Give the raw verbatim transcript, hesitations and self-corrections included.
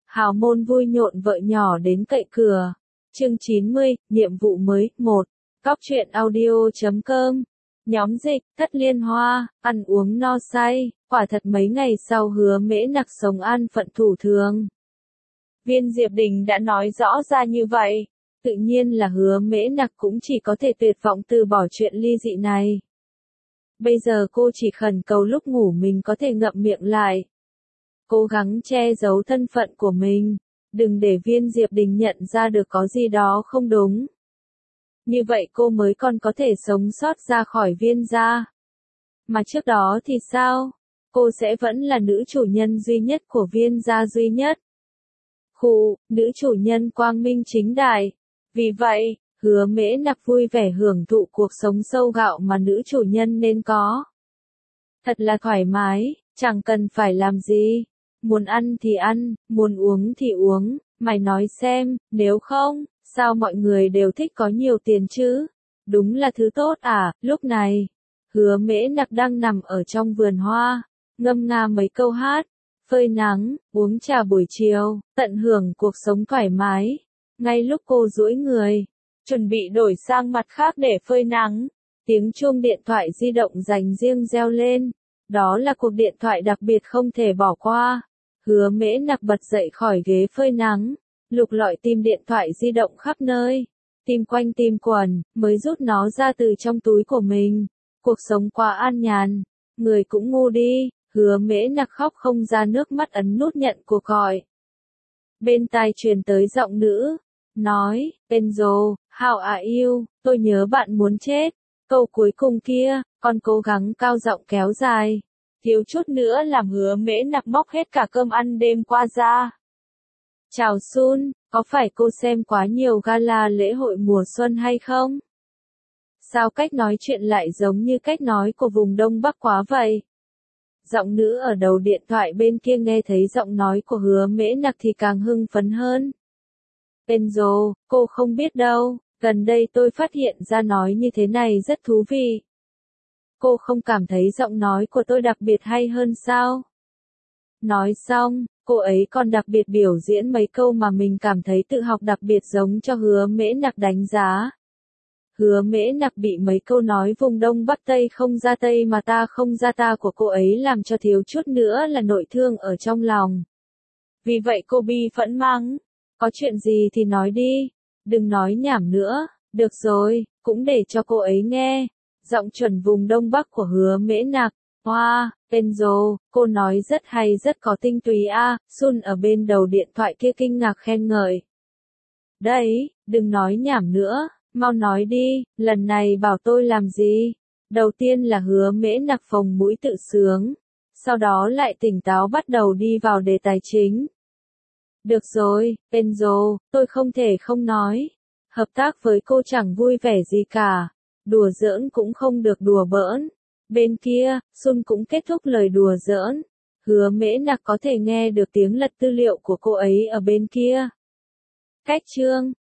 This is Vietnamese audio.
Hào môn vui nhộn vợ nhỏ đến cậy cửa. Chương chín mươi, nhiệm vụ mới, một. Cóc truyện audio chấm com. Nhóm dịch, thất liên hoa, ăn uống no say, quả thật mấy ngày sau Hứa Mễ Nặc sống an phận thủ thường. Viên Diệp Đình đã nói rõ ra như vậy, tự nhiên là Hứa Mễ Nặc cũng chỉ có thể tuyệt vọng từ bỏ chuyện ly dị này. Bây giờ cô chỉ khẩn cầu lúc ngủ mình có thể ngậm miệng lại. Cố gắng che giấu thân phận của mình, đừng để Viên Diệp Đình nhận ra được có gì đó không đúng. Như vậy cô mới còn có thể sống sót ra khỏi Viên gia. Mà trước đó thì sao? Cô sẽ vẫn là nữ chủ nhân duy nhất của Viên gia duy nhất. Khụ, nữ chủ nhân quang minh chính đại. Vì vậy, Hứa Mễ Nặc vui vẻ hưởng thụ cuộc sống sâu gạo mà nữ chủ nhân nên có. Thật là thoải mái, chẳng cần phải làm gì. Muốn ăn thì ăn, muốn uống thì uống, mày nói xem, nếu không, sao mọi người đều thích có nhiều tiền chứ? Đúng là thứ tốt à, lúc này, Hứa Mễ Nặc đang nằm ở trong vườn hoa, ngâm nga mấy câu hát, phơi nắng, uống trà buổi chiều, tận hưởng cuộc sống thoải mái. Ngay lúc cô duỗi người, chuẩn bị đổi sang mặt khác để phơi nắng, tiếng chuông điện thoại di động dành riêng reo lên. Đó là cuộc điện thoại đặc biệt không thể bỏ qua. Hứa Mễ Nặc bật dậy khỏi ghế phơi nắng, lục lọi tìm điện thoại di động khắp nơi, tìm quanh tìm quẩn, mới rút nó ra từ trong túi của mình. Cuộc sống quá an nhàn, người cũng ngu đi. Hứa Mễ Nặc khóc không ra nước mắt ấn nút nhận cuộc gọi. Bên tai truyền tới giọng nữ, nói, Enzo, how are you, tôi nhớ bạn muốn chết. Câu cuối cùng kia, còn cố gắng cao giọng kéo dài. Thiếu chút nữa làm Hứa Mễ Nặc móc hết cả cơm ăn đêm qua ra. Chào Sun, có phải cô xem quá nhiều gala lễ hội mùa xuân hay không? Sao cách nói chuyện lại giống như cách nói của vùng Đông Bắc quá vậy? Giọng nữ ở đầu điện thoại bên kia nghe thấy giọng nói của Hứa Mễ Nặc thì càng hưng phấn hơn. Enzo, cô không biết đâu, gần đây tôi phát hiện ra nói như thế này rất thú vị. Cô không cảm thấy giọng nói của tôi đặc biệt hay hơn sao? Nói xong, cô ấy còn đặc biệt biểu diễn mấy câu mà mình cảm thấy tự học đặc biệt giống cho Hứa Mễ Nặc đánh giá. Hứa Mễ Nặc bị mấy câu nói vùng Đông Bắc Tây không ra Tây mà ta không ra ta của cô ấy làm cho thiếu chút nữa là nội thương ở trong lòng. Vì vậy cô bi phẫn mắng, có chuyện gì thì nói đi, đừng nói nhảm nữa, được rồi, cũng để cho cô ấy nghe. Giọng chuẩn vùng Đông Bắc của Hứa Mễ Nặc, hoa, wow, Enzo, cô nói rất hay rất có tinh túy a. À. Sun ở bên đầu điện thoại kia kinh ngạc khen ngợi. Đấy, đừng nói nhảm nữa, mau nói đi, lần này bảo tôi làm gì? Đầu tiên là Hứa Mễ Nặc phồng mũi tự sướng, sau đó lại tỉnh táo bắt đầu đi vào đề tài chính. Được rồi, Enzo, tôi không thể không nói. Hợp tác với cô chẳng vui vẻ gì cả. Đùa giỡn cũng không được đùa bỡn. Bên kia, Sun cũng kết thúc lời đùa giỡn. Hứa Mễ Nặc có thể nghe được tiếng lật tư liệu của cô ấy ở bên kia. Cách chương,